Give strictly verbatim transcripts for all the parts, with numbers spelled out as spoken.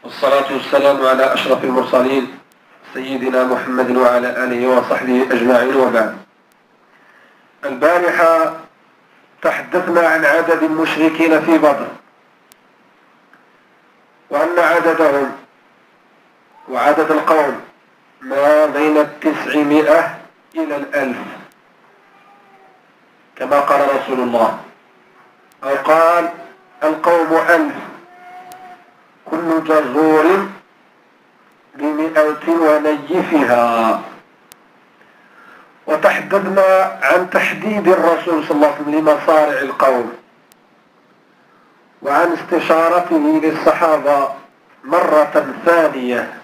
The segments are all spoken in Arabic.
والصلاة والسلام على أشرف المرسلين سيدنا محمد وعلى آله وصحبه أجمعين، وبعد. البارحة تحدثنا عن عدد المشركين في بدر، وأن عددهم وعدد القوم ما بين التسعمائة إلى الألف كما قال رسول الله، أو قال القوم ألف كل جزور بمئة ونيفها. وتحدثنا عن تحديد الرسول صلى الله عليه وسلم لمصارع القوم، وعن استشارته للصحابة مرة ثانية،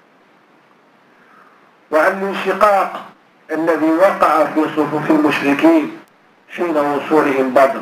وعن الانشقاق الذي وقع في صفوف المشركين حين وصولهم بدر،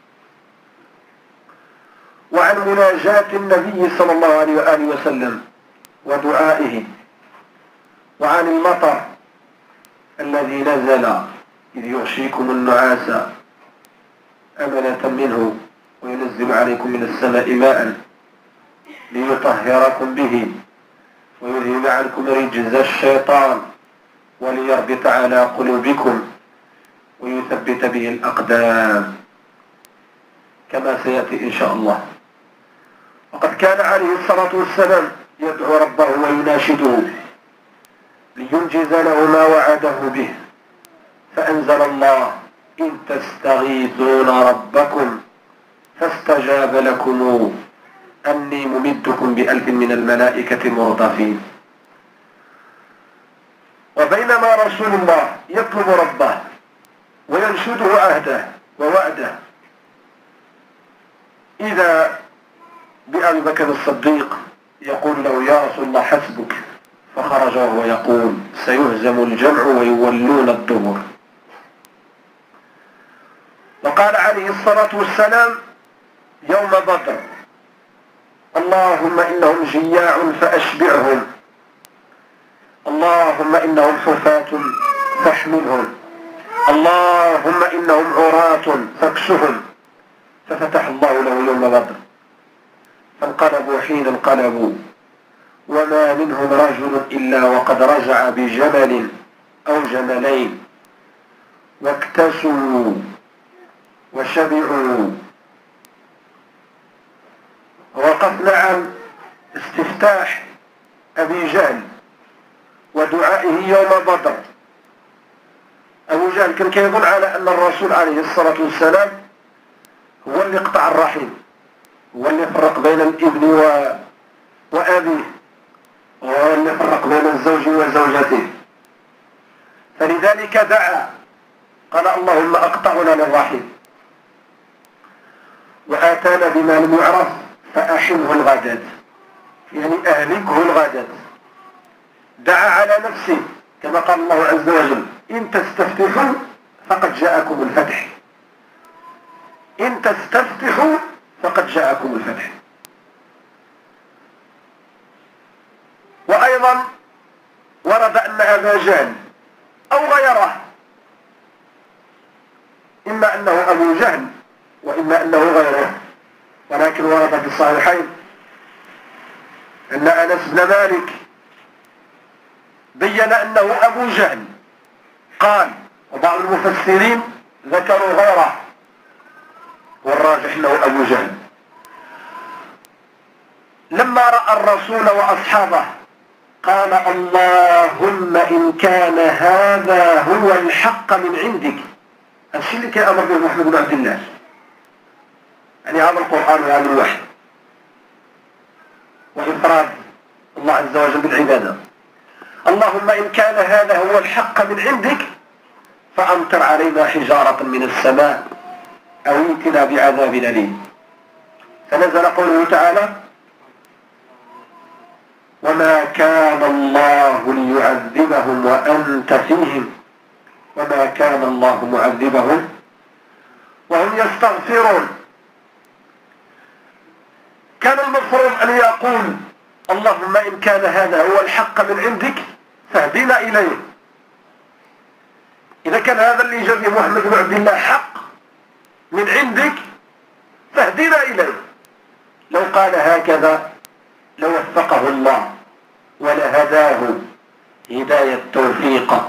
وعن مناجاة النبي صلى الله عليه وآله وسلم ودعائه، وعن المطر الذي نزل إذ يغشيكم النعاس أمنة منه وينزل عليكم من السماء ماء ليطهركم به ويذهب عنكم رجز الشيطان وليربط على قلوبكم ويثبت به الأقدام، كما سيأتي إن شاء الله. وقد كان عليه الصلاة والسلام يدعو ربه ويناشده لينجز له ما وعده به، فأنزل الله: إن تستغيثون ربكم فاستجاب لكم أني ممدكم بألف من الملائكة مردفين. وبينما رسول الله يطلب ربه وينشده عهده ووعده، إذا بأبي بكر الصديق يقول له: يا رسول الله حسبك، فخرج وهو يقول: سيهزم الجمع ويولون الدبر. وقال عليه الصلاة والسلام يوم بدر: اللهم إنهم جياع فأشبعهم، اللهم إنهم حفاة فاحملهم، اللهم إنهم عراة فاكسهم. ففتح الله له يوم بدر، فانقلبوا حين انقلبوا، وما منهم رجل إلا وقد رجع بجمل أو جملين، واكتسوا وشبعوا. وقفنا عن استفتاح أبي جهل ودعائه يوم بدر. أبو جهل كان كيظن على أن الرسول عليه الصلاة والسلام هو اللي قطع الرحم، هو اللي فرق بين الابن و... وأبيه، وهو اللي فرق بين الزوج وزوجته، فلذلك دعا قال: اللهم أقطعنا للرحم وآتانا بما لم يعرف فأحله الغدد، يعني أهلكه الغدد. دعا على نفسه كما قال الله عز وجل: إن تستفتحوا فقد جاءكم الفتح، إن تستفتحوا فقد جاءكم الفتح. وأيضا ورد أن أبا جهل أو غيره، إما أنه أبو جهل وإما أنه غيره، ولكن ورد في الصحيحين أن أنس بن مالك بين أنه أبو جهل قال، وبعض المفسرين ذكروا غيره، والراجح أنه أبو جهل. لما رأى الرسول وأصحابه قال: اللهم إن كان هذا هو الحق من عندك. الشيء اللي كان أمر به محمد بن عبد الله، يعني هذا القرآن وهذا الوحي وإفراد الله عز وجل بالعبادة. اللهم إن كان هذا هو الحق من عندك فأمطر علينا حجارة من السماء أو ائتنا بعذاب أليم. فنزل قوله تعالى: وما كان الله ليعذبهم وأنت فيهم وما كان الله معذبهم وهم يستغفرون. كان المفروض أن يقول: اللهم إن كان هذا هو الحق من عندك فاهدنا إليه. إذا كان هذا اللي جاء به محمد بن عبد الله حق من عندك فاهدنا إليه. لو قال هكذا لوفقه الله ولهداه هداية توفيق،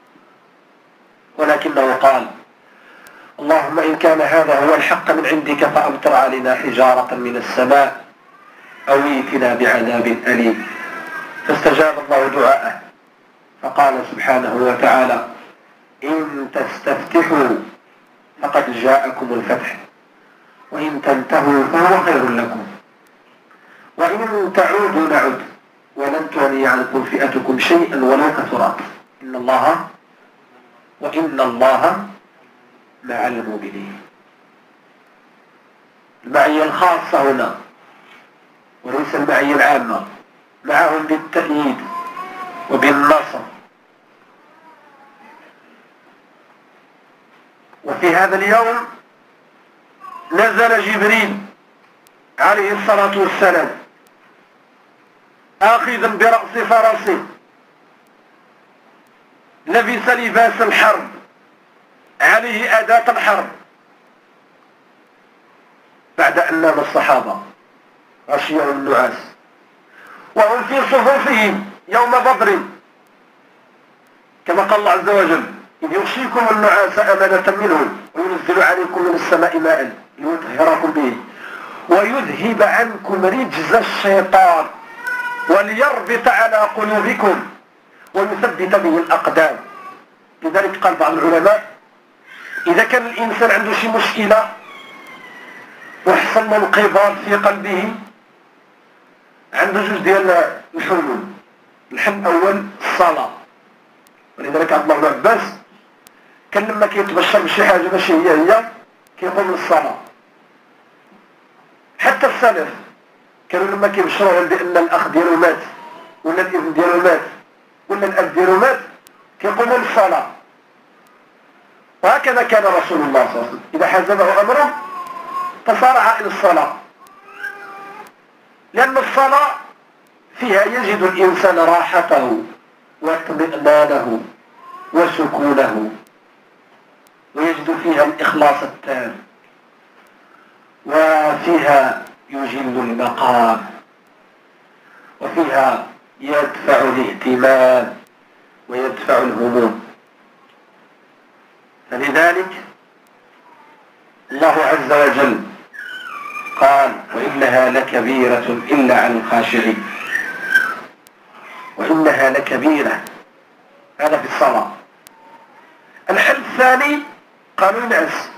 ولكنه قال: اللهم إن كان هذا هو الحق من عندك فأمطر علينا حجارة من السماء أو ائتنا بعذاب أليم. فاستجاب الله دعاءه فقال سبحانه وتعالى: إن تستفتحوا فقد جاءكم الفتح وإن تنتهوا فهو خير لكم وإن تعودوا نعد ولن تغني عنكم فئتكم شيئا ولو كثرت إن الله وإن الله مع المؤمنين. المعية الخاصة هنا وليس المعية العامة، معهم بالتأييد وبالنصر. وفي هذا اليوم نزل جبريل عليه الصلاة والسلام آخذا برأس فرسه، لبس لباس الحرب، عليه أداة الحرب، بعد أن نام الصحابة غشيهم النعاس وهم في صفوفهم يوم بدر، كما قال الله عز وجل: إذ يغشيكم النعاس أمانة منه وينزل عليكم من السماء ماء ليطهركم به ويذهب عنكم رجز الشيطان وليربط على قلوبكم ويثبت به الأقدام. لذلك قال بعض العلماء: إذا كان الإنسان عنده شي مشكلة وحصل له انقباض في قلبه، عنده جوج ديال الحلول. الحل الأول الصلاة، ولذلك عبد الله بن عباس كان لما كيتبشر بشي حاجة ماشي هي هي كيقوم للصلاة. حتى السلف كانوا لما كيبشروا بأن الأخ ديالو مات ولا الابن ديالو مات ولا الأب ديالو مات كيقوموا للصلاة. وهكذا كان رسول الله صلى الله عليه وسلم إذا حزبه أمره تسارع إلى الصلاة، لأن الصلاة فيها يجد الإنسان راحته واطمئنانه وسكونه، ويجد فيها الإخلاص التام، وفيها يجل المقام، وفيها يدفع الاهتمام ويدفع الهموم. فلذلك الله عز وجل قال: وإنها لكبيرة إلا على الخاشعين. وإنها لكبيرة، هذا في الصلاة. الحل الثاني قالوا النعس،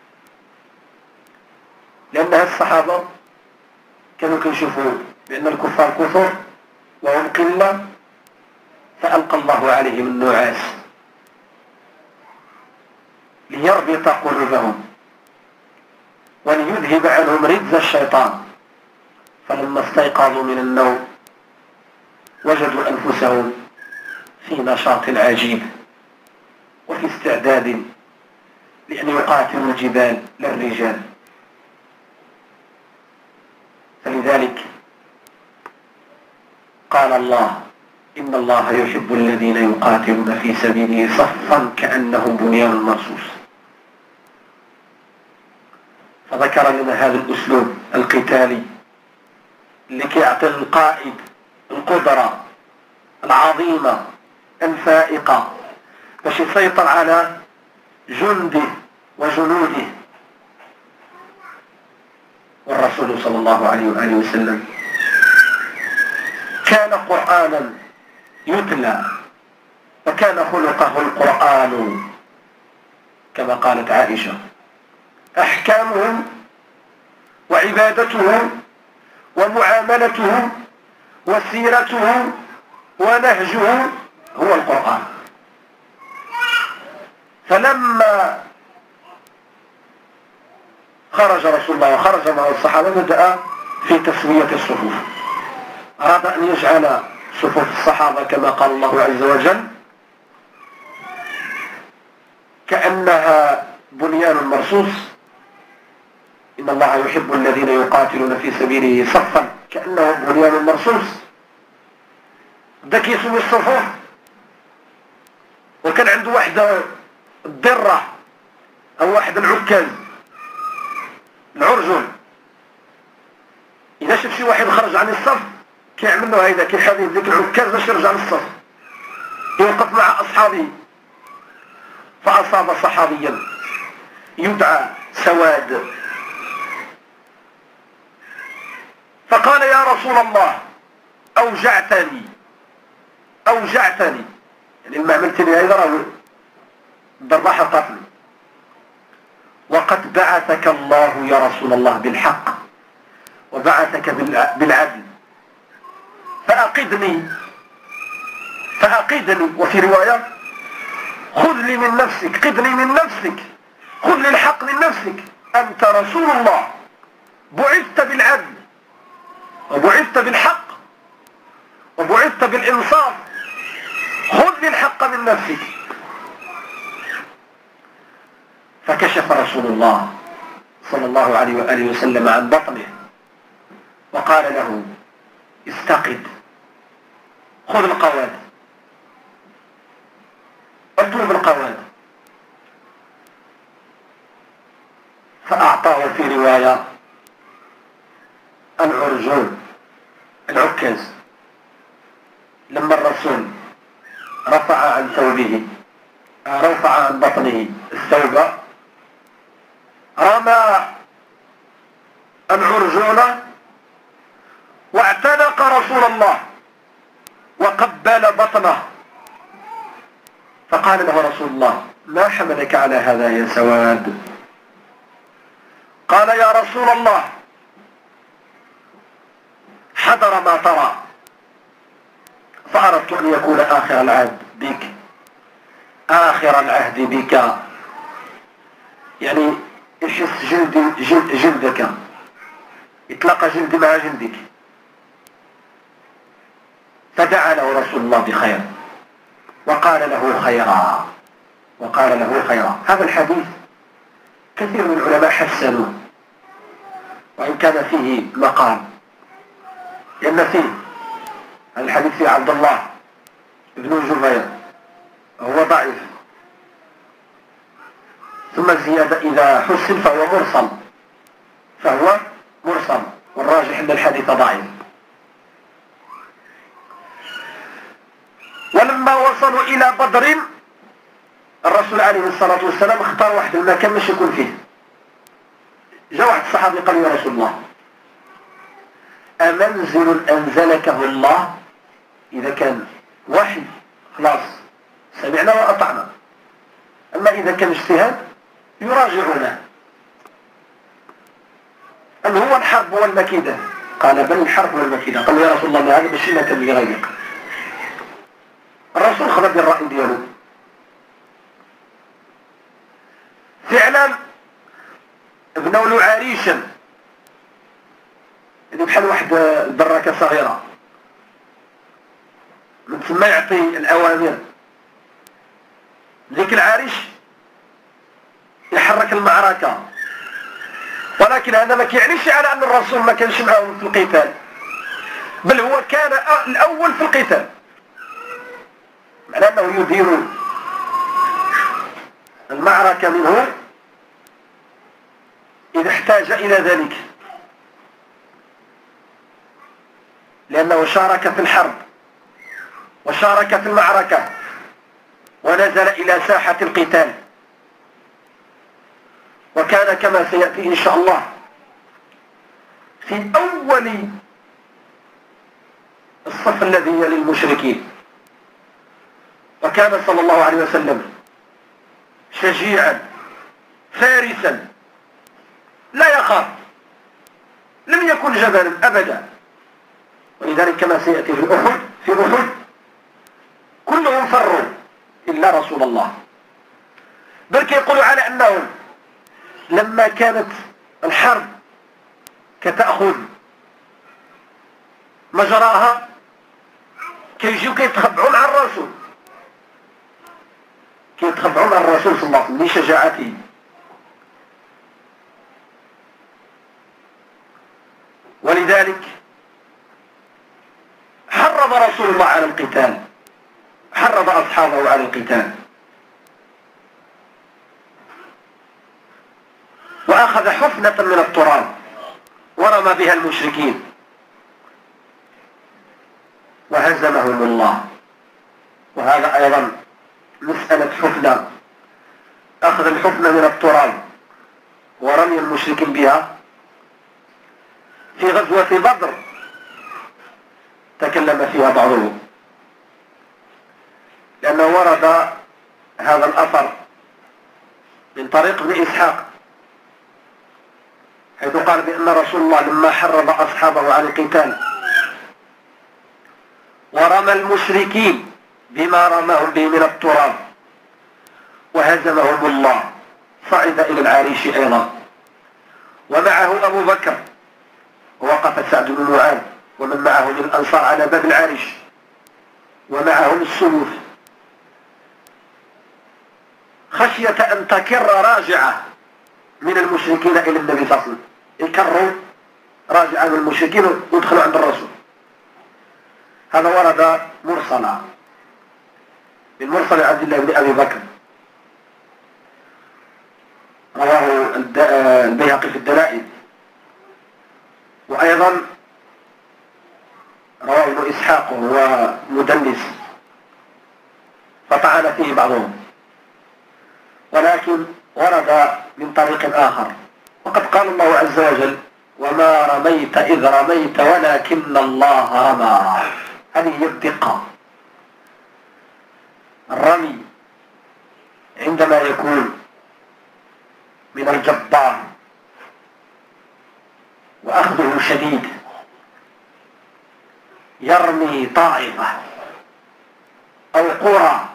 لأنها الصحابة كانوا كيشوفوا بأن الكفار كثر وهم قلة، فألقى الله عليهم النعاس ليربط قلوبهم وليذهب عنهم رجز الشيطان. فلما استيقظوا من النوم وجدوا أنفسهم في نشاط عجيب وفي استعداد لأن يقاتلوا الجبال لا الرجال. فلذلك قال الله: إن الله يحب الذين يقاتلون في سبيله صفا كأنهم بنيان مرصوص. فذكر لنا هذا الأسلوب القتالي اللي كيعطي القائد القدرة العظيمة الفائقة باش يسيطر على جنده وجنوده. والرسول صلى الله عليه وآله وسلم كان قرآنا يتلى وكان خلقه القرآن، كما قالت عائشة: أحكامه وعبادته ومعاملته وسيرته ونهجه هو القرآن. فلما خرج رسول الله وخرج مع الصحابة بدأ في تسوية الصفوف، أراد أن يجعل صفوف الصحابة كما قال الله عز وجل كأنها بنيان مرصوص. إن الله يحب الذين يقاتلون في سبيله صفا كأنهم بنيان مرصوص. بدا كيسوي الصفوف، وكان عنده واحد الدرة أو واحد العكاز العرجل، إذا شاف شي واحد خرج عن الصف كيعمل له هيدا كيحاول ديك العكاز باش يرجع للصف، يوقف مع أصحابه. فأصاب صحابيا يدعى سواد، فقال يا رسول الله أوجعتني أوجعتني، يعني ما عملت لي هيدا راه ضربة قتل. وقد بعثك الله يا رسول الله بالحق وبعثك بالعدل، فأقدني فأقدني وفي رواية خذ لي من نفسك، قدني من نفسك، خذ لي الحق من نفسك، أنت رسول الله بعثت بالعدل وبعثت بالحق وبعثت بالإنصاف، خذ لي الحق من نفسك. فكشف رسول الله صلى الله عليه وآله وسلم عن بطنه وقال له استقد، خذ القواد، اطلب القواد. فأعطاه في رواية العرجون العكاز. لما الرسول رفع عن ثوبه رفع عن بطنه الثوب، رمى العرجون واعتنق رسول الله وقبل بطنه، فقال له رسول الله ما حملك على هذا يا سواد؟ قال يا رسول الله حضر ما ترى، فأردت أن يكون آخر العهد بك آخر العهد بك، يعني يحس جلدي جلد جلدك، يتلقى جلدي مع جلدك. فدعا له رسول الله بخير وقال له خيرا وقال له خيرا. هذا الحديث كثير من العلماء حسنوه وإن كان فيه مقال، لأن فيه الحديث في عبد الله بن جبير هو ضعيف، ثم الزيادة إذا حسن فهو مرسل فهو مرسل والراجح أن الحديث ضعيف. ولما وصلوا إلى بدر الرسول عليه الصلاة والسلام اختار واحد المكان مش يكون فيه. جاء واحد الصحابي قال يا رسول الله أمنزل أنزلكه الله؟ إذا كان وحي خلاص سمعنا وأطعنا، أما إذا كان اجتهاد يراجعونه. هل هو الحرب والمكيدة؟ قال بل الحرب والمكيدة. قال يا رسول الله هذا باش ما كان يغيق. الرسول خرج بالرأي دياله فعلا. بنوا له عريشا اللي بحال واحد الدراكة صغيرة، من ثم يعطي الأوامر. ذيك العريش يحرك المعركة، ولكن هذا ما كيعنيش على أن الرسول ما كانش معهم في القتال، بل هو كان الأول في القتال، معنى أنه يدير المعركة منه إذا احتاج إلى ذلك، لأنه شارك في الحرب وشارك في المعركة ونزل إلى ساحة القتال، وكان كما سيأتي إن شاء الله في أول الصف الذي يلي المشركين. وكان صلى الله عليه وسلم شجيعا فارسا لا يخاف، لم يكن جبلا أبدا. ولذلك كما سيأتي في أحد في أحد كلهم فروا إلا رسول الله، بل يقولوا على أنهم لما كانت الحرب كتأخذ مجراها كيجيو كيتخبعون على الرسول كيتخبعون على الرسول صلى الله عليه وسلم لشجاعته. ولذلك حرض رسول الله على القتال، حرض أصحابه على القتال، وأخذ حفنة من التراب ورمى بها المشركين. وهزمهم الله. وهذا أيضا مسألة حفنة، أخذ الحفنة من التراب ورمي المشركين بها. في غزوة بدر تكلم فيها بعضهم، لأنه ورد هذا الأثر من طريق ابن إسحاق، حيث قال بأن رسول الله لما حرض أصحابه على القتال ورمى المشركين بما رماهم به من التراب وهزمهم الله، صعد إلى العريش أيضا، ومعه أبو بكر، ووقف سعد بن معاذ ومن معه من الأنصار على باب العريش، ومعهم السيوف، خشية أن تكر راجعة من المشركين إلى النبي صلى الله عليه وسلم، يكروا راجعة من المشركين ويدخلوا عند الرسول. هذا ورد مرسلا من مرسل عبد الله بن أبي بكر، رواه البيهقي في الدلائل، وأيضا رواه ابن إسحاق وهو مدلس فطعن فيه بعضهم، ولكن ورد من طريق آخر. وقد قال الله عز وجل: وما رميت إذ رميت ولكن الله رمى. هذه هي الدقة. الرمي عندما يكون من الجبار وأخذه شديد، يرمي طائفة أو قرى،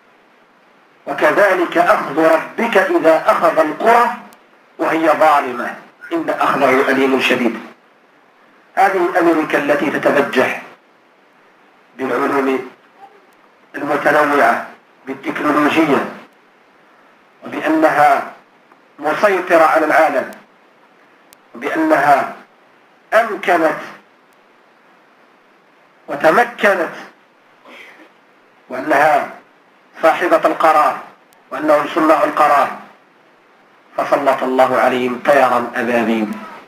وكذلك أخذ ربك إذا أخذ القرى وهي ظالمة إن أخذه أليم شديد. هذه أمريكا التي تتبجح بالعلوم المتنوعة بالتكنولوجيا، وبأنها مسيطرة على العالم، وبأنها أمكنت وتمكنت، وأنها صاحبة القرار، وأنهم صناع القرار، فسلط الله عليهم طيرا أبابيل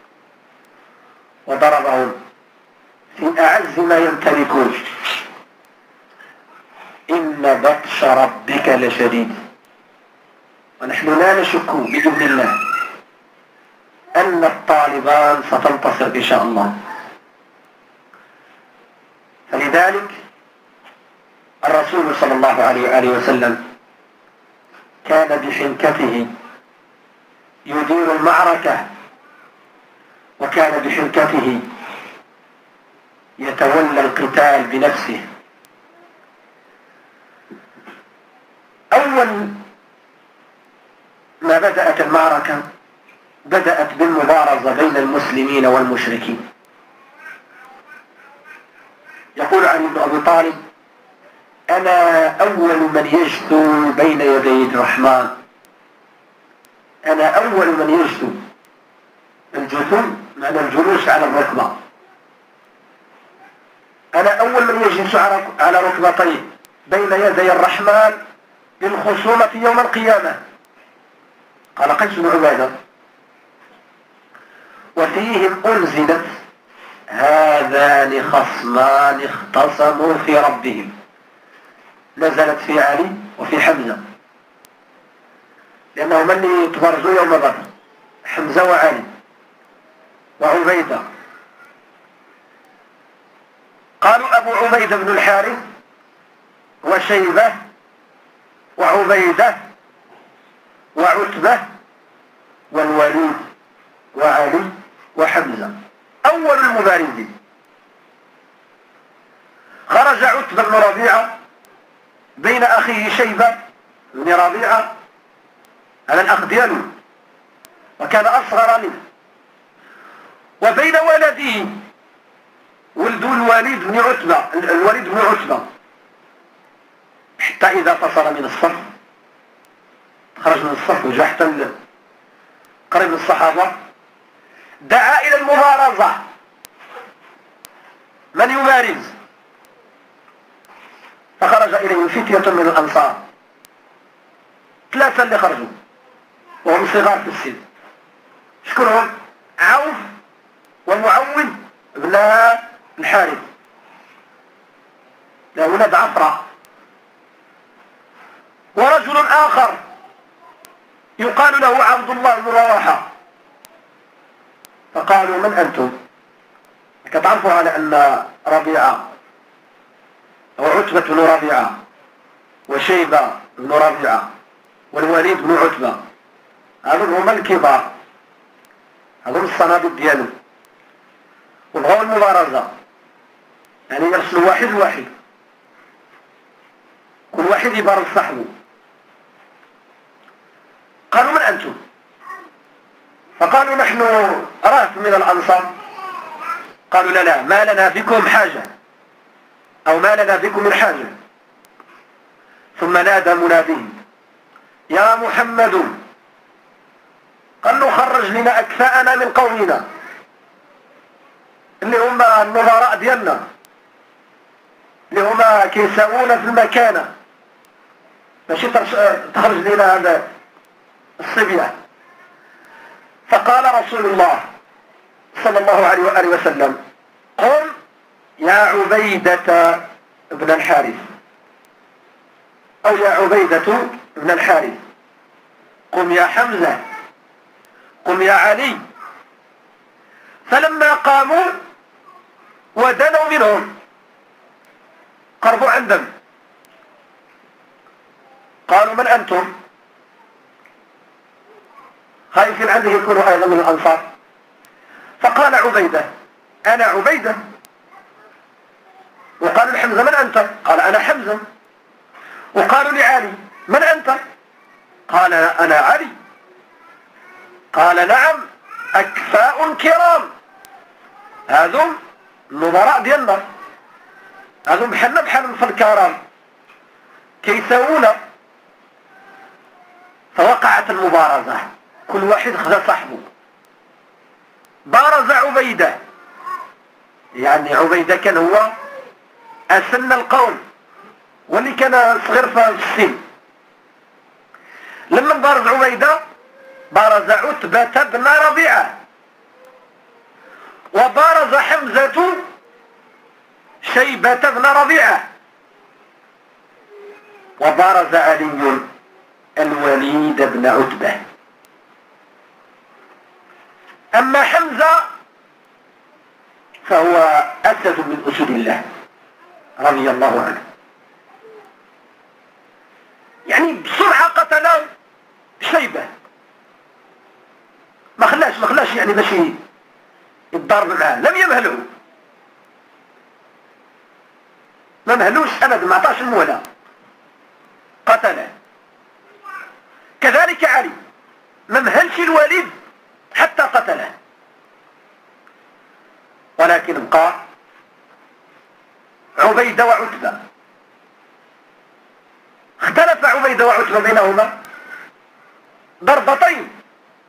وضربهم في أعز ما يمتلكون. إن بطش ربك لشديد. ونحن لا نشك بإذن الله أن الطالبان ستنتصر إن شاء الله. فلذلك الرسول صلى الله عليه وآله وسلم كان بحنكته يدير المعركة، وكان بحنكته يتولى القتال بنفسه. أول ما بدأت المعركة بدأت بالمبارزة بين المسلمين والمشركين. يقول علي بن أبي طالب: أنا أول من يجثو بين يدي الرحمن. أنا أول من يجثو. الجثو معنى الجلوس على الركبة. أنا أول من يجلس على ركبتيه بين يدي الرحمن للخصومة يوم القيامة. قال قيس بن عبادة: وفيهم أنزلت هذان خصمان اختصموا في ربهم. نزلت في علي وفي حمزة، لأنه من يتبرزوا يوم بدر؟ حمزة وعلي وعبيدة. قالوا أبو عبيدة بن الحارث وشيبة وعبيدة وعتبة والوليد وعلي وحمزة أول المبارزين. خرج عتبة بن ربيعة بين أخيه شيبة بن ربيعة على الأخ دياله، وكان أصغر منه، وبين ولده ولد الوليد بن عتبة الوليد بن عتبة، حتى إذا فصل من الصف، خرج من الصف وجاء حتى قريب من الصحابة، دعا إلى المبارزة. من يبارز؟ فخرج إليه فتية من الأنصار، ثلاثة اللي خرجوا وهم صغار في السن. شكرهم عوف ومعوذ بن الحارث. له ولد عفرة، ورجل آخر يقال له عبد الله بن رواحة. فقالوا من أنتم؟ كتعرفوا على أن ربيعة وعتبة بن ربيعة وشيبة بن ربيعة والوليد بن عتبة هذول هما الكبار، هذول الصناديد ديالو، وبغاو المبارزة، يعني يرسلوا واحد واحد، كل واحد يبارز صاحبه. قالوا من أنتم؟ فقالوا نحن رهط من الأنصار. قالوا لا لا ما لنا بكم حاجة، أو ما لنا بكم من حاجة. ثم نادى منادي يا محمد، قال له خرج لنا أكفاءنا من قومنا اللي هم النظراء ديالنا، اللي هما كيساوونا في المكانة، ماشي تخرج لنا هذا الصبيان. فقال رسول الله صلى الله عليه وآله وسلم قم يا عبيدة بن الحارث، أو يا عبيدة بن الحارث، قم يا حمزة، قم يا علي. فلما قاموا ودنوا منهم، قربوا عندهم، قالوا من أنتم؟ خايفين عنده يكونوا أيضا من الأنصار. فقال عبيدة أنا عبيدة. وقالوا لحمزة من أنت؟ قال أنا حمزة. وقالوا لعلي من أنت؟ قال أنا علي. قال نعم أكفاء كرام، هذم النظراء ديالنا، هذم بحالنا بحال في الكرام كيساوونا. فوقعت المبارزة، كل واحد خذ صاحبه. بارز عبيدة، يعني عبيدة كان هو أسن القوم واللي كان صغير في السن. لما بارز عبيدة بارز عتبة بن ربيعة، وبارز حمزة شيبة بن ربيعة، وبارز علي الوليد بن عتبة. أما حمزة فهو أسد من أسد الله رضي الله عنه، يعني بسرعة قتله شيبة، ما خلاش ما خلاش يعني باش يتضارب معاه، لم يمهله، ما مهلوش أبدا، ما عطاش المهلة، قتله. كذلك علي ما مهلش الوليد حتى قتله. ولكن بقى عبيدة وعتبة، اختلف عبيدة وعتبة بينهما ضربتين،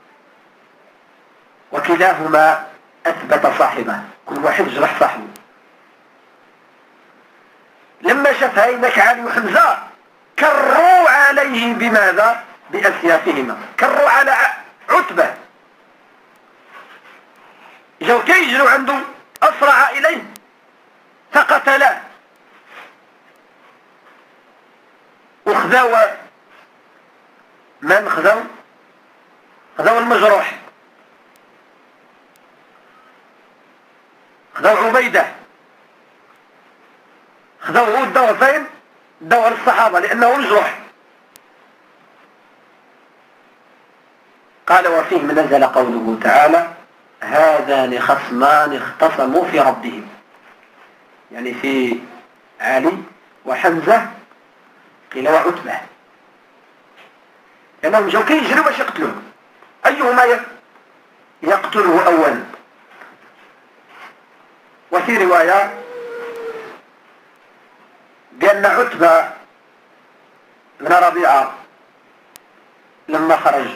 وكلاهما أثبت صاحبه، كل واحد جرح صاحبه. لما شاف هينك علي وحمزة كروا عليه بماذا؟ بأسيافهما، كروا على عتبة، جاو كيجروا عنده، أسرع إليه فقتلاه. وخذوا من خذوا؟ خذوا المجروح، خذوا عبيدة، خذوا هو الدور فين؟ دور الصحابة لأنه مجروح. قال وفيه نزل قوله تعالى هذان خصمان اختصموا في ربهم، يعني في علي وحمزة قيل وعتبة، لأنهم جاو كيجروا باش يقتلوه، أيهما يقتله أولا. وفي رواية بأن عتبة بن ربيعة لما خرج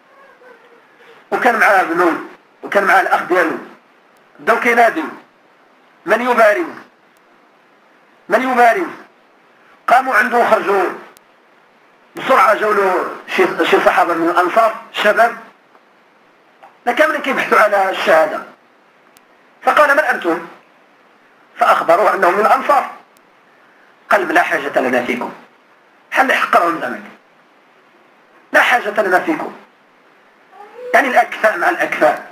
وكان معاه ابنه وكان معاه الأخ ديالو، بداو كيناديو من يبارز من يبارز، قاموا عنده وخرجوا بسرعة، جاو له شي شي صحابة من الأنصار الشباب كاملين كيبحثوا على الشهادة. فقال من أنتم؟ فأخبروه أنهم من الأنصار. قال لا حاجة لنا فيكم، حل حقرهم زمك، لا حاجة لنا فيكم، يعني الأكفاء مع الأكفاء،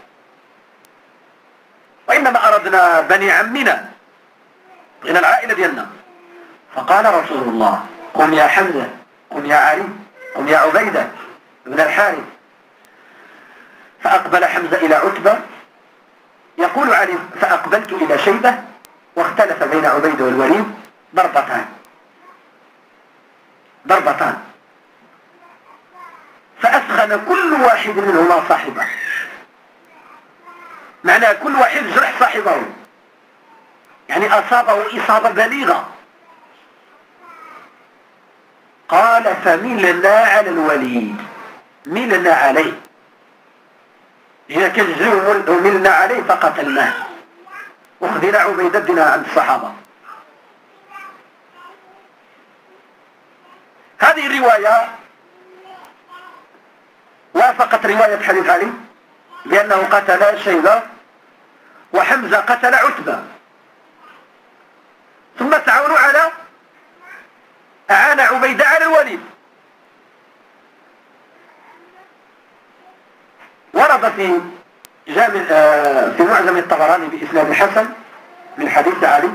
وإنما أردنا بني عمنا، بغينا العائلة ديالنا. فقال رسول الله قم يا حمزة، قم يا علي، قم يا عبيدة بن الحارث. فأقبل حمزة إلى عتبة، يقول علي فأقبلت إلى شيبة، واختلف بين عبيدة والوليد ضربتان ضربتان فأسخن كل واحد منهما صاحبه، معناه كل واحد جرح صاحبه، يعني أصابه إصابة بليغة. قال فملنا على الوليد، ملنا عليه، هنا كنجري وملنا عليه فقتلناه، وخذنا عبيدة بن عند الصحابة. هذه الرواية وافقت رواية حديث علي بأنه قتل شيبة وحمزة قتل عتبة، ثم تعاونوا على أعان عبيدة على الوليد. ورد في جامع في معجم الطبراني بإسناد حسن من حديث علي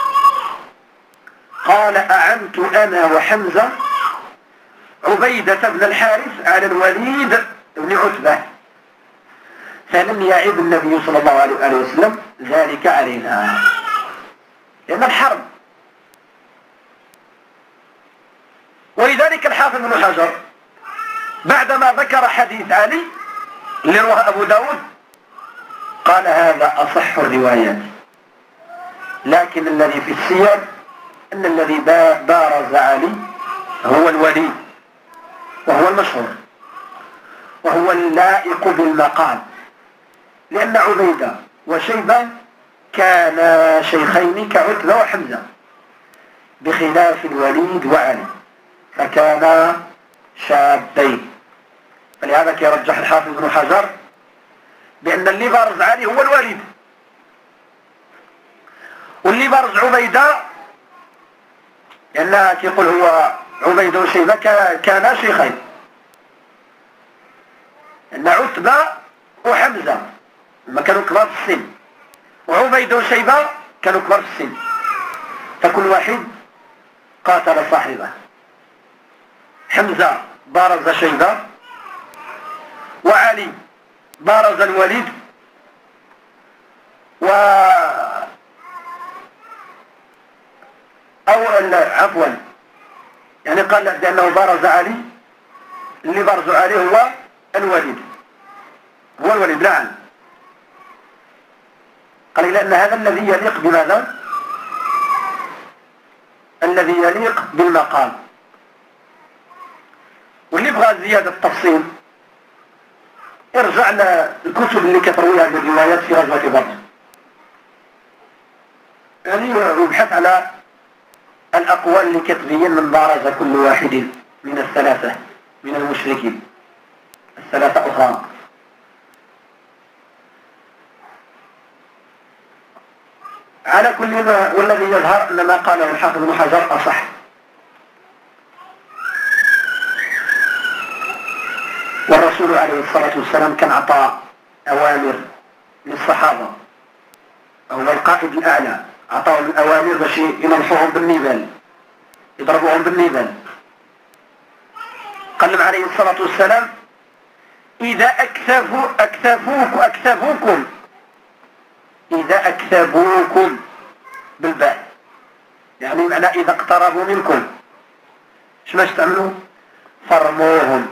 قال أعنت أنا وحمزة عبيدة بن الحارث على الوليد بن عتبة، فلم يعب النبي صلى الله عليه وسلم ذلك علينا، لأن الحرب. ولذلك الحافظ بن حجر بعدما ذكر حديث علي اللي رواه أبو داود قال هذا أصح الروايات، لكن الذي في السير أن الذي بارز علي هو الوليد، وهو المشهور، وهو اللائق بالمقام، لأن عبيدة وشيبة كانا شيخين كعتبة وحمزة، بخلاف الوليد وعلي فكانا شابين. فلهذا كيرجح الحافظ بن حجر بأن اللي بارز علي هو الوليد، واللي بارز عبيدة لأنها كيقول هو عبيدة وشيبة كانا شيخين، أن عتبة وحمزة لما كانوا كبار في السن، وعبيدة وشيبة كانوا كبار في السن، فكل واحد قاتل صاحبه. حمزة بارز شيبة، وعلي بارز الوليد، و أو عفوا يعني قال بأنه بارز علي، اللي بارز عليه هو الوليد، هو الوليد نعم. قال لأن هذا الذي يليق بماذا؟ الذي يليق بالمقام. واللي بغى زيادة التفصيل ارجع للكتب اللي كتروي هذه الروايات في غزوة بدر، يعني وابحث على الأقوال اللي كتبين من بارز كل واحد من الثلاثة من المشركين الثلاثة أخرى. على كل ما والذي يظهر أن ما قاله الحافظ بن حجر أصح. والرسول عليه الصلاة والسلام كان عطى أوامر للصحابة، هو القائد الأعلى، عطاهم الأوامر باش ينصحهم بالنبال، يضربوهم بالنبال. قال لهم عليه الصلاة والسلام إذا أكثفوا أكثفوك أكثفوكم إذا أكثبوكم بالباء، يعني معنى إذا اقتربوا منكم شماش تعملوا؟ فرموهم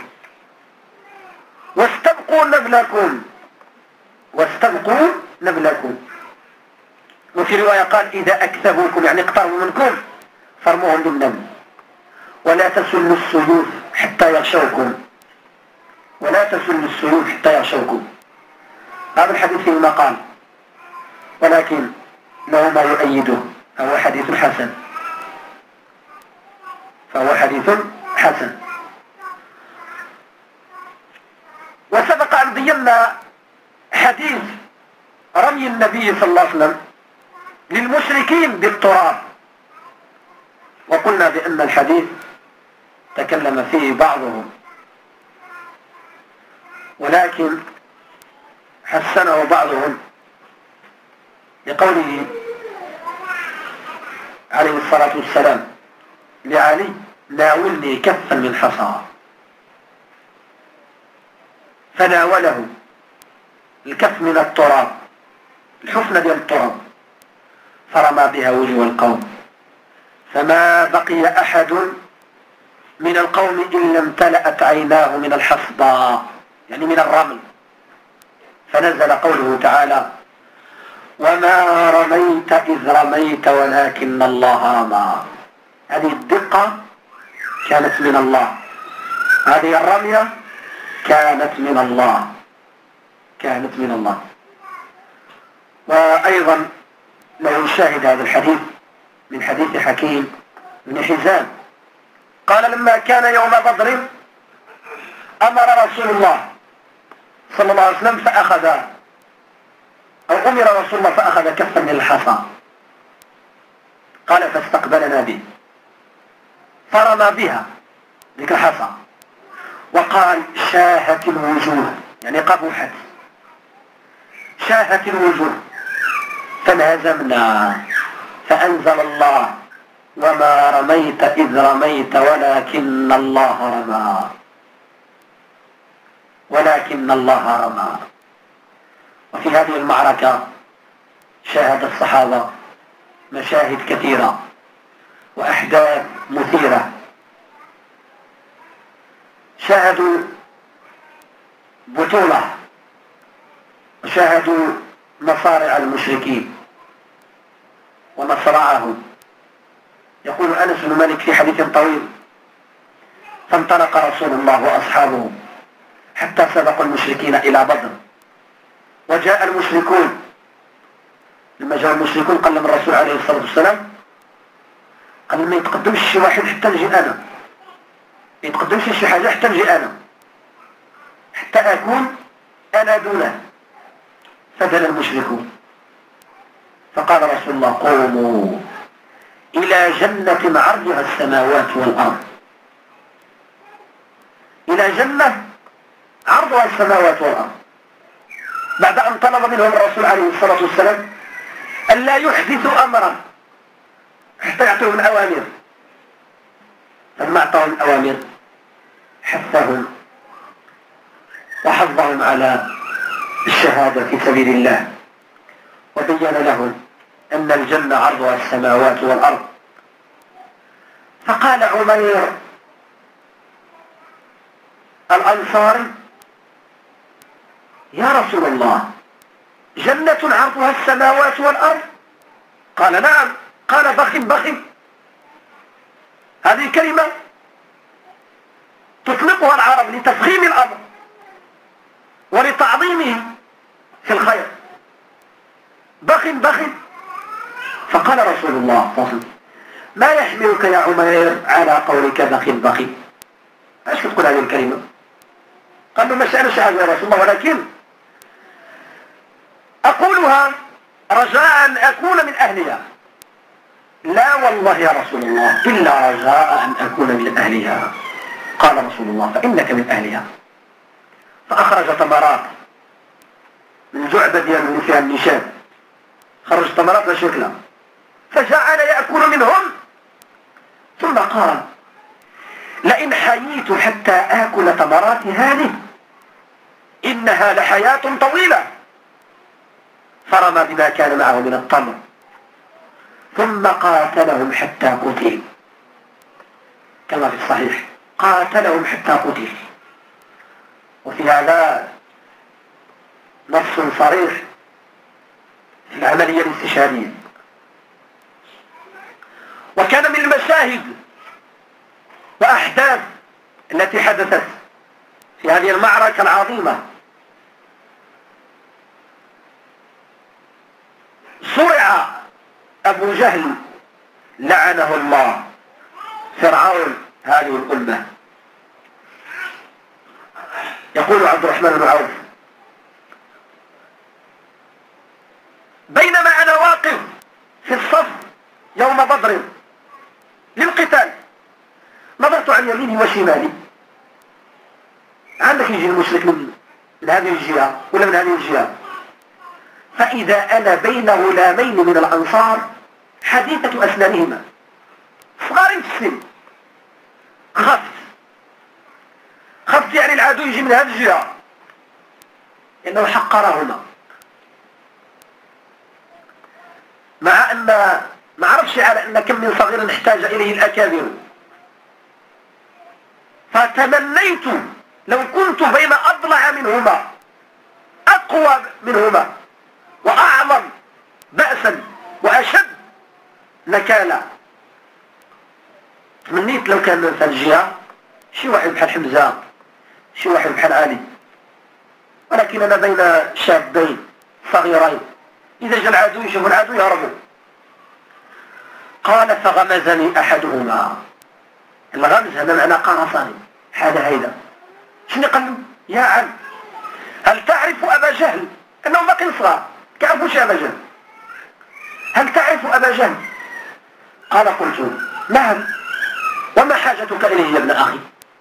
واستبقوا نبلكم واستبقوا نبلكم. وفي رواية قال إذا أكثبوكم يعني اقتربوا منكم فرموهم بالنبل، ولا تسلوا السيوف حتى يغشوكم، ولا تسلوا السيوف حتى يغشوكم. هذا الحديث فيه مقال، ولكن له ما يؤيده، فهو حديث حسن فهو حديث حسن. وسبق أن بينا حديث رمي النبي صلى الله عليه وسلم للمشركين بالتراب، وقلنا بأن الحديث تكلم فيه بعضهم، ولكن حسنه بعضهم لقوله عليه الصلاة والسلام لعلي: ناولني كفا من حصى، فناوله الكف من التراب، الحفنة ديال التراب، فرمى بها وجه القوم، فما بقي أحد من القوم إلا امتلأت عيناه من الحصباء، يعني من الرمل. فنزل قوله تعالى: وما رميت إذ رميت ولكن الله رمى. هذه الدقة كانت من الله، هذه الرمية كانت من الله، كانت من الله. وأيضا لا يشاهد هذا الحديث من حديث حكيم بن حزام قال: لما كان يوم بدر أمر رسول الله صلى الله عليه وسلم فأخذ أو أمر رسول الله فأخذ كفا من الحصى، قال: فاستقبلنا به فرمى بها ذيك الحصى وقال: شاهت الوجوه، يعني قبحت، شاهت الوجوه. فانهزمنا فأنزل الله: وما رميت إذ رميت ولكن الله رمى، ولكن الله رمى. وفي هذه المعركة شاهد الصحابة مشاهد كثيرة وأحداث مثيرة. شاهدوا بطولة، وشاهدوا مصارع المشركين ومصرعهم. يقول أنس بن مالك في حديث طويل: فانطلق رسول الله وأصحابه حتى سبقوا المشركين إلى بدر، وجاء المشركون. لما جاء المشركون قال لهم الرسول عليه الصلاة والسلام: قال: ما يتقدمش شي واحد حتى نجي أنا، ما يتقدمش شي حاجة حتى نجي أنا، حتى أكون أنا دونه. فدنا المشركون، فقال رسول الله: قوموا إلى جنة عرضها السماوات والأرض، إلى جنة عرضها السماوات والأرض. بعد أن طلب منهم الرسول عليه الصلاة والسلام أن لا يحدثوا أمرا حتى يعطيهم الأوامر. فلما أعطاهم الأوامر حثهم وحضهم على الشهادة في سبيل الله، وبين لهم أن الجنة عرضها السماوات والأرض. فقال عمير الأنصاري: يا رسول الله، جنة عرضها السماوات والأرض؟ قال: نعم. قال: بخ بخ. هذه كلمة تطلقها العرب لتفخيم الأمر ولتعظيمه في الخير. بخ بخ. فقال رسول الله صلى الله عليه وسلم: ما يحملك يا عمير على قولك بخ بخ؟ ايش تقول هذه الكلمة؟ قال له: ما سألش هذا يا رسول الله، ولكن أقولها رجاء أن أكون من أهلها. لا والله يا رسول الله، إلا رجاء أن أكون من أهلها. قال رسول الله: فإنك من أهلها. فأخرج تمرات من جعبة دياله فيها النشاب، خرج تمرات لا شكل، فجعل يأكل منهم، ثم قال: لئن حييت حتى آكل تمرات هذه إنها لحياة طويلة. فرمى بما كان معه من التمر، ثم قاتلهم حتى قتل، كما في الصحيح: قاتلهم حتى قتل. وفي هذا نص صريح في العملية الاستشهادية. وكان من المشاهد وأحداث التي حدثت في هذه المعركة العظيمة صرع أبو جهل لعنه الله، فرعون هذه الأمة. يقول عبد الرحمن بن عوف: بينما أنا واقف في الصف يوم بدر للقتال عن يميني وشمالي. عندك يجي المشرك من من هذه الجهة ولا من هذه الجهة، فإذا أنا بين غلامين من الأنصار حديثة أسنانهما صغار في السن، خفت خفت يعني العدو يجي من هذه الجهة إنه حقرهما، مع أن ما عرفش على أن كم من صغير احتاج إليه الأكابر. فتمنيت لو كنت بين أضلع منهما أقوى منهما وأعظم بأسا وأشد نكالا. تمنيت لو كان في الجهة شي واحد بحال حمزة، شي واحد بحال علي، ولكن أنا بين شابين صغيرين، إذا جاء العدو يشوفوا العدو يهربوا. قال فغمزني أحدهما، الغمز هذا معنى قرصني، هذا هيدا. شنو قال له؟ يا عم هل تعرف أبا جهل؟ أنهم باقي صغار كيعرفوش أبا جهل. هل تعرف أبا جهل؟ قال قلت نعم، وما حاجتك إليه يا ابن أخي؟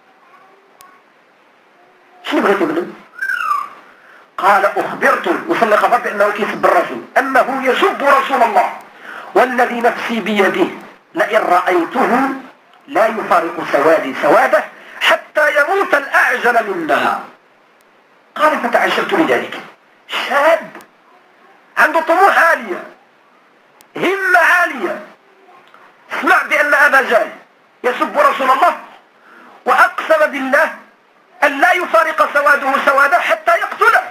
شنو بغيتي منه؟ قال أخبرت، وصل خبر بأنه كيسب الرجل، أنه يسب رسول الله والذي نفسي بيده لئن رأيته لا يفارق سوادي سواده حتى يموت الأعجل منا. قال فتعجبت لذلك، شاب عنده طموح عالية، همة عالية، اسمع بأن أبا جهل يسب رسول الله وأقسم بالله أن لا يفارق سواده سواده حتى يقتله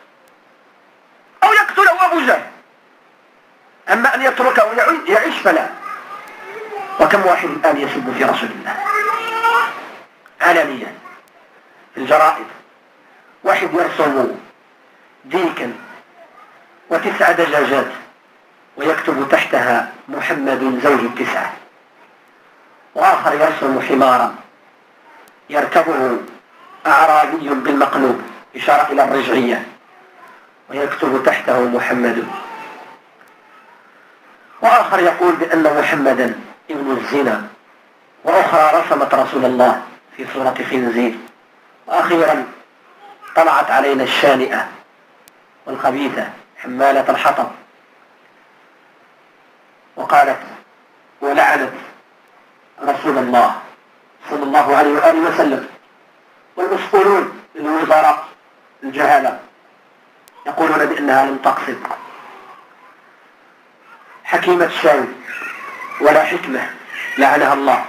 أو يقتله أبو جهل، أما أن يتركه يعيش فلا. وكم واحد الآن يسب في رسول الله علانيا في الجرائد، واحد يرسم ديكا وتسع دجاجات ويكتب تحتها محمد زوج التسعة، وآخر يرسم حمارا يركبه أعرابي بالمقلوب إشارة إلى الرجعية ويكتب تحته محمد، وآخر يقول بأن محمدا ابن الزنا، وأخرى رسمت رسول الله في صورة خنزير، وأخيرا طلعت علينا الشانئة والخبيثة حمالة الحطب وقالت ولعنت رسول الله صلى الله عليه وآله وسلم. والمسؤولون الوزراء الجهالة يقولون بأنها لم تقصد، حكيمة الشاوي ولا حكمة لعنها الله.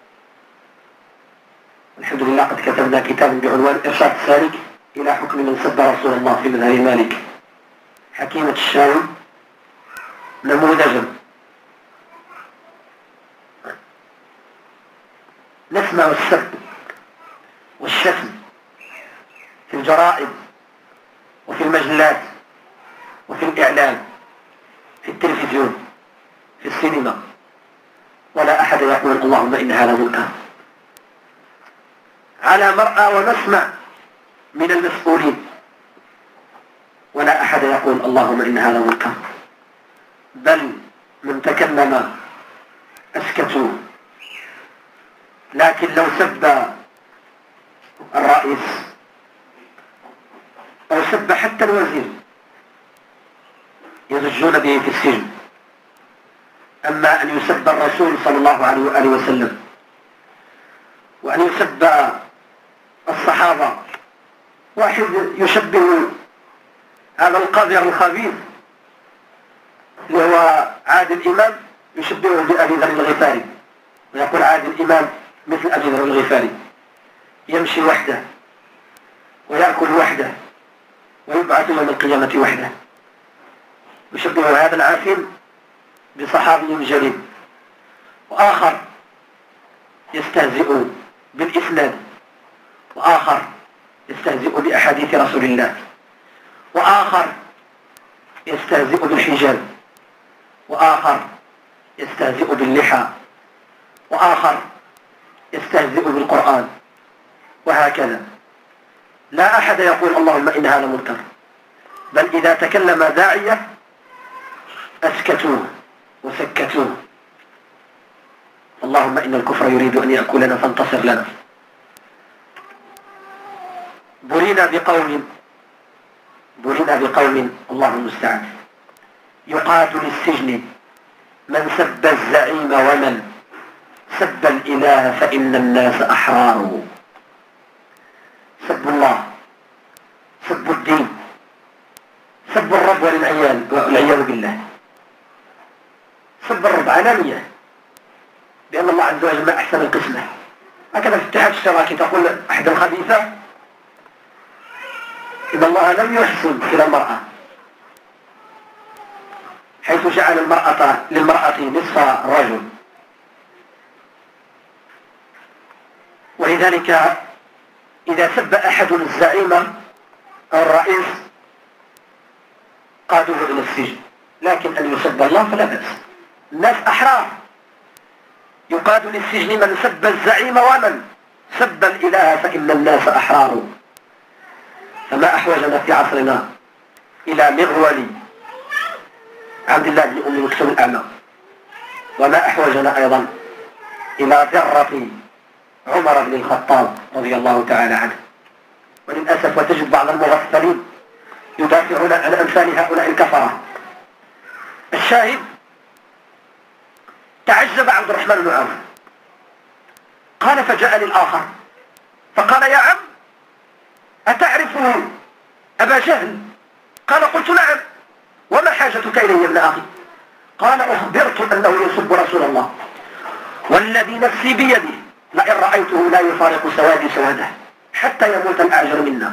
الحمد لله قد كتبنا كتابا بعنوان إرشاد السالك إلى حكم من سب رسول الله في مذهب مالك. حكيمة الشاوي نموذجا نسمع السب والشتم في الجرائد وفي المجلات وفي الإعلام في التلفزيون في السينما، ولا أحد يقول اللهم إن هذا منكر. على مرأى ومسمع من المسؤولين ولا أحد يقول اللهم إن هذا منكر، بل من تكلم أسكتوا. لكن لو سب الرئيس أو سب حتى الوزير يزجون به في السجن، أما أن يسب الرسول صلى الله عليه وآله وسلم وأن يسب الصحابة، واحد يشبه هذا القذر الخبيث اللي هو عادل إمام يشبهه بأبي ذر الغفاري، ويقول عادل إمام مثل أبي ذر الغفاري، يمشي وحده ويأكل وحده ويبعث يوم القيامة وحده. يشبه هذا العافين بصحابي جليل. وآخر يستهزئ بالإسناد، وآخر يستهزئ بأحاديث رسول الله، وآخر يستهزئ بالحجاب، وآخر يستهزئ باللحى، وآخر يستهزئ بالقرآن، وهكذا. لا أحد يقول اللهم إن هذا منكر، بل إذا تكلم داعية أسكتوه وسكتوه. الله اللهم إن الكفر يريد أن يأكلنا فانتصر لنا. بلينا بقوم بلينا بقوم الله المستعان يقاد للسجن من سب الزعيم ومن سب الإله فإن الناس أحرار. سب الله، سب الدين، سب الرب والعياذ بالله. سب الرب علانية بأن الله عز وجل ما أحسن القسمة. هكذا في الاتحاد الاشتراكي تقول أحد الخبيثة إن الله لم يحسن إلى المرأة حيث جعل المرأة للمرأة نصف الرجل، ولذلك إذا سب أحد الزعيم أو الرئيس قادوه إلى السجن، لكن أن يسب الله فلا بأس. الناس أحرار، يقاد للسجن من سب الزعيم ومن سب الإله فإن الناس أحرار. فما أحوجنا في عصرنا إلى مغول عبد الله بن أم مكتوم الأعمى، وما أحوجنا أيضا إلى ذرة عمر بن الخطاب رضي الله تعالى عنه. وللأسف وتجد بعض المغفلين يدافعون عن أمثال هؤلاء الكفرة. الشاهد تعجب عبد الرحمن بن عوف، قال فجاءني الآخر فقال يا عم أتعرف أبا جهل؟ قال قلت نعم، وما حاجتك إلي يا ابن أخي؟ قال أخبرت أنه يسب رسول الله والذي نفسي بيده لئن رأيته لا يفارق سوادي سواده حتى يموت الأعجل منا،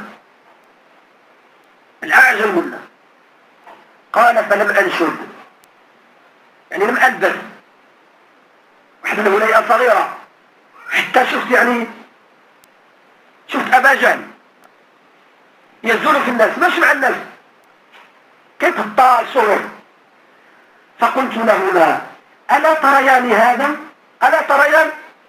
الأعجل منا. قال فلم أنشد، يعني لم ألبث وحدنا ولاية صغيرة حتى شفت يعني شفت أبا جهل يزول في الناس، مش مع الناس، كيف الطال صور. فقلت لهما ألا تريان هذا؟ ألا تريان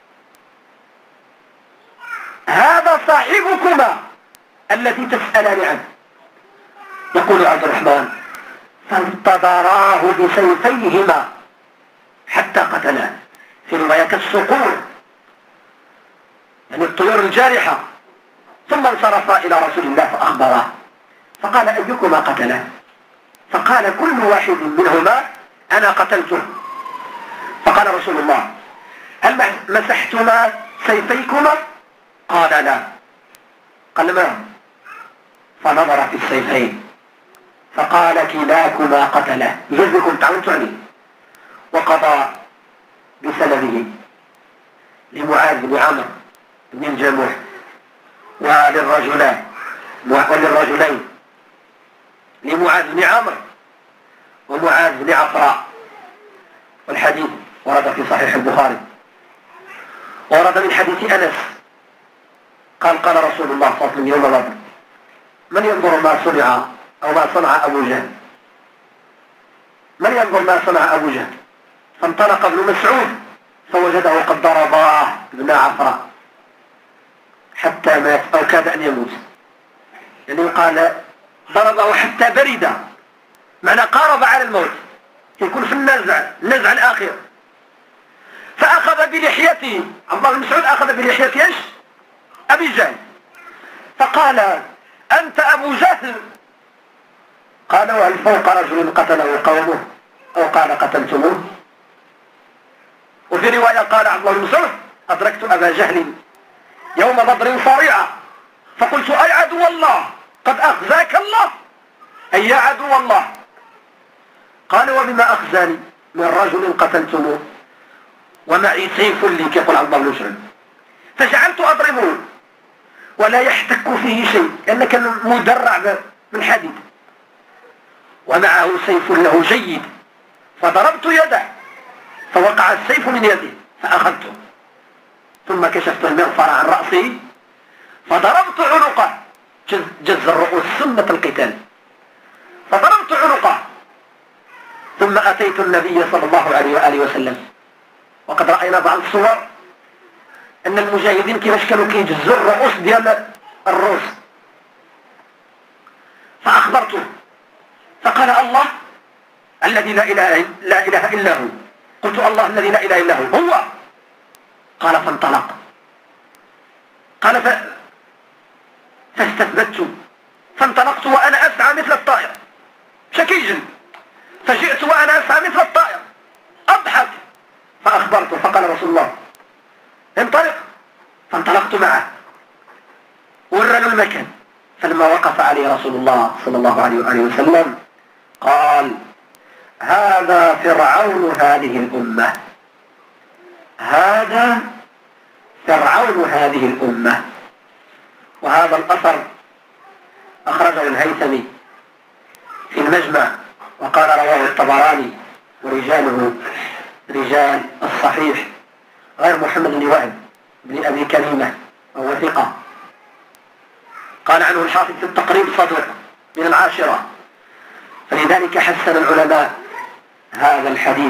هذا صاحبكما الذي تسألان عنه؟ يقول عبد الرحمن فانتظراه بسيفيهما حتى قتلاه، في رواية كالصقور يعني الطيور الجارحة. ثم انصرفا إلى رسول الله فأخبراه فقال أيكما قتله؟ فقال كل واحد منهما أنا قتلته. فقال رسول الله هل مسحتما سيفيكما؟ قال لا. قال ما؟ فنظر في السيفين فقال كلاكما قتله، يجزكم تعلمت عليه. وقضى بسلبه لمعاذ بن عمرو بن الجموح وللرجلين وللرجلين لمعاذ بن عمرو ومعاذ بن عفراء. والحديث ورد في صحيح البخاري، ورد من حديث أنس قال قال رسول الله صلى الله عليه وسلم يوم بدر من ينظر ما صنع أو ما صنع أبو جهل؟ من ينظر ما صنع أبو جهل؟ فانطلق ابن مسعود فوجده قد ضرباه ابن عفراء حتى مات أو كاد أن يموت، يعني قال ضربه حتى برد، معنى قارب على الموت، يكون في النزع النزع الآخر. فأخذ بلحيته عبد الله بن مسعود، أخذ بلحية ايش؟ أبي جهل، فقال أنت أبو جهل؟ قال وهل فوق رجل قتله قومه أو قال قتلتموه؟ وفي رواية قال عبد الله بن مسعود أدركت أبا جهل يوم بدر صريعا فقلت أي عدو الله قد أخزاك الله، أي يا عدو الله. قال وبما أخزاني؟ من رجل قتلتموه ومعي سيف لي كيقول عبد الله بن مسعود، فجعلت أضربه ولا يحتك فيه شيء لأنه كان مدرع من حديد ومعه سيف له جيد، فضربت يده فوقع السيف من يده فأخذته ثم كشفت المغفر عن رأسه فضربت عنقه، جز الرؤوس سنة القتال، فضربت عنقه ثم أتيت النبي صلى الله عليه وآله وسلم. وقد رأينا بعض الصور أن المجاهدين كيفاش كانوا كيجزوا الرؤوس ديال الروس. فأخبرته فقال الله الذي لا إله, لا إله إلا هو. قلت الله الذي لا إله إلا هو هو قال فانطلق. قال ف... فاستثبت فانطلقت وأنا أسعى مثل الطائر شكيجا، فجئت وأنا أسعى مثل الطائر أضحك فأخبرته، فقال رسول الله انطلق، فانطلقت معه ورى له المكان. فلما وقف عليه رسول الله صلى الله عليه وآله وسلم قال هذا فرعون هذه الأمة، هذا فرعون هذه الأمة. وهذا الأثر أخرجه الهيثمي في المجمع، وقال رواه الطبراني ورجاله رجال الصحيح غير محمد بن وهب بن أبي كريمة وهو ثقة. قال عنه الحافظ في التقريب صدوق من العاشرة، فلذلك حسن العلماء هذا الحديث.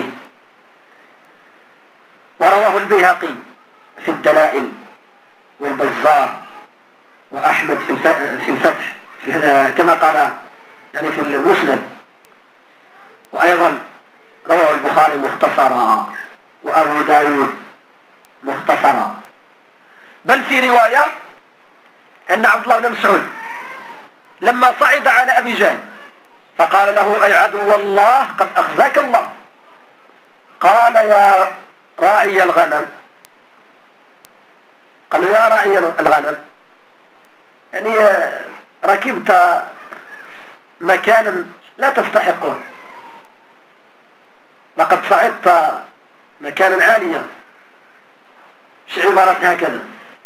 ورواه البيهقي في الدلائل والبزار وأحمد في الفتح كما قال يعني في المسند، وأيضا رواه البخاري مختصرا وأبو داود مختصرا. بل في رواية أن عبد الله بن مسعود لما صعد على أبي جهل فقال له أي عدو الله قد أخزاك الله، قال يا راعي الغنم، قال يا راعي الغنم يعني ركبت مكانا لا تستحقه، لقد صعدت مكانا عاليا، مش عبارة هكذا،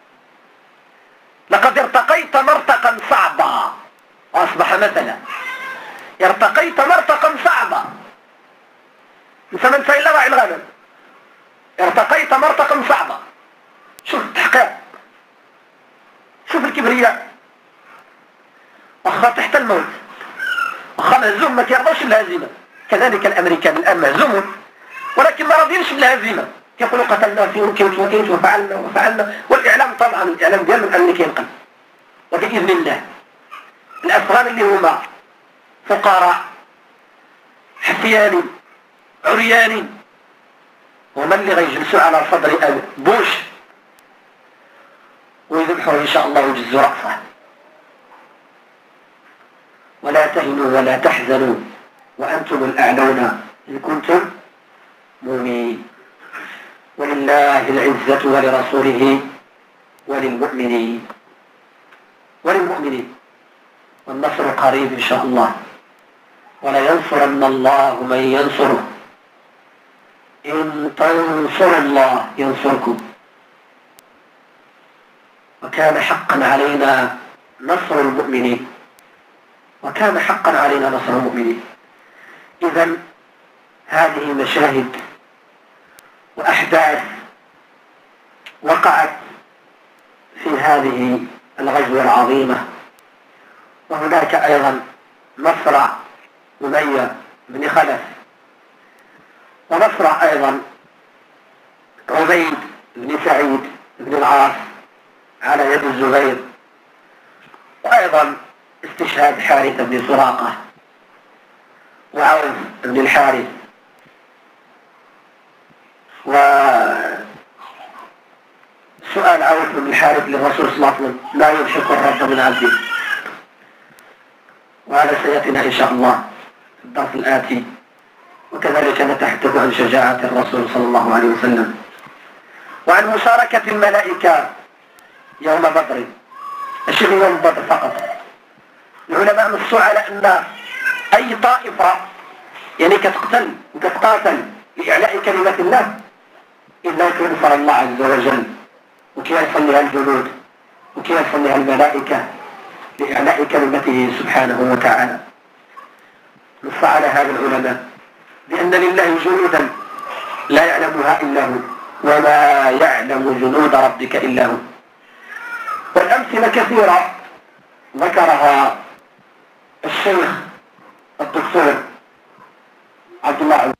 لقد ارتقيت مرتقا صعبا، وأصبح مثلا ارتقيت مرتقا صعبا. فمن سئل راعي الغنم ارتقيت مرتقا صعبا. شوف التحقيق، شوف الكبرياء، أخا تحت الموت، أخا مهزوم ما تيرضوش بالهزيمة. كذلك الأمريكان الآن مهزومون ولكن ما راضيينش بالهزيمة، يقولوا قتلنا فيه وكيت وكيت وفعلنا وفعلنا. والإعلام طبعا الإعلام ديالنا الأمريكي ينقل، وبإذن الله الأفغان اللي هما فقراء حفيان عريان هما اللي غيجلسوا على صدر بوش ويذبحوا إن شاء الله ويجزوا رأسه. ولا تهنوا ولا تحزنوا وأنتم الأعلون إن كنتم مؤمنين، ولله العزة ولرسوله وللمؤمنين وللمؤمنين والنصر قريب إن شاء الله، ولا ينصرن الله من ينصره، إن تنصروا الله ينصركم، وكان حقا علينا نصر المؤمنين، وكان حقا علينا نصر المؤمنين. إذن هذه مشاهد وأحداث وقعت في هذه الغزوة العظيمة. وهناك أيضا مصرع أمية بن خلف، ومصرع أيضا عبيد بن سعيد بن العاص على يد الزبير، وأيضا استشهاد حارثة بن سراقة وعوف بن الحارث. وسؤال عوف بن الحارث للرسول صلى الله عليه وسلم لا يضحك الرب من عبده، وهذا سيأتينا إن شاء الله في الدرس الآتي. وكذلك نتحدث عن شجاعة الرسول صلى الله عليه وسلم وعن مشاركة الملائكة يوم بدر. الشيء يوم بدر فقط، العلماء نصوا على أن أي طائفة يعني كتقتل وكتقاتل لإعلاء كلمة الله إلا كينصر الله عز وجل، وكي يصليها الجنود وكي يصليها الملائكة لإعلاء كلمته سبحانه وتعالى. نص على هذا العلماء بأن لله جنودا لا يعلمها إلا هو، وما يعلم جنود ربك إلا هو. والأمثلة كثيرة ذكرها الشيخ الدكتور عبد الله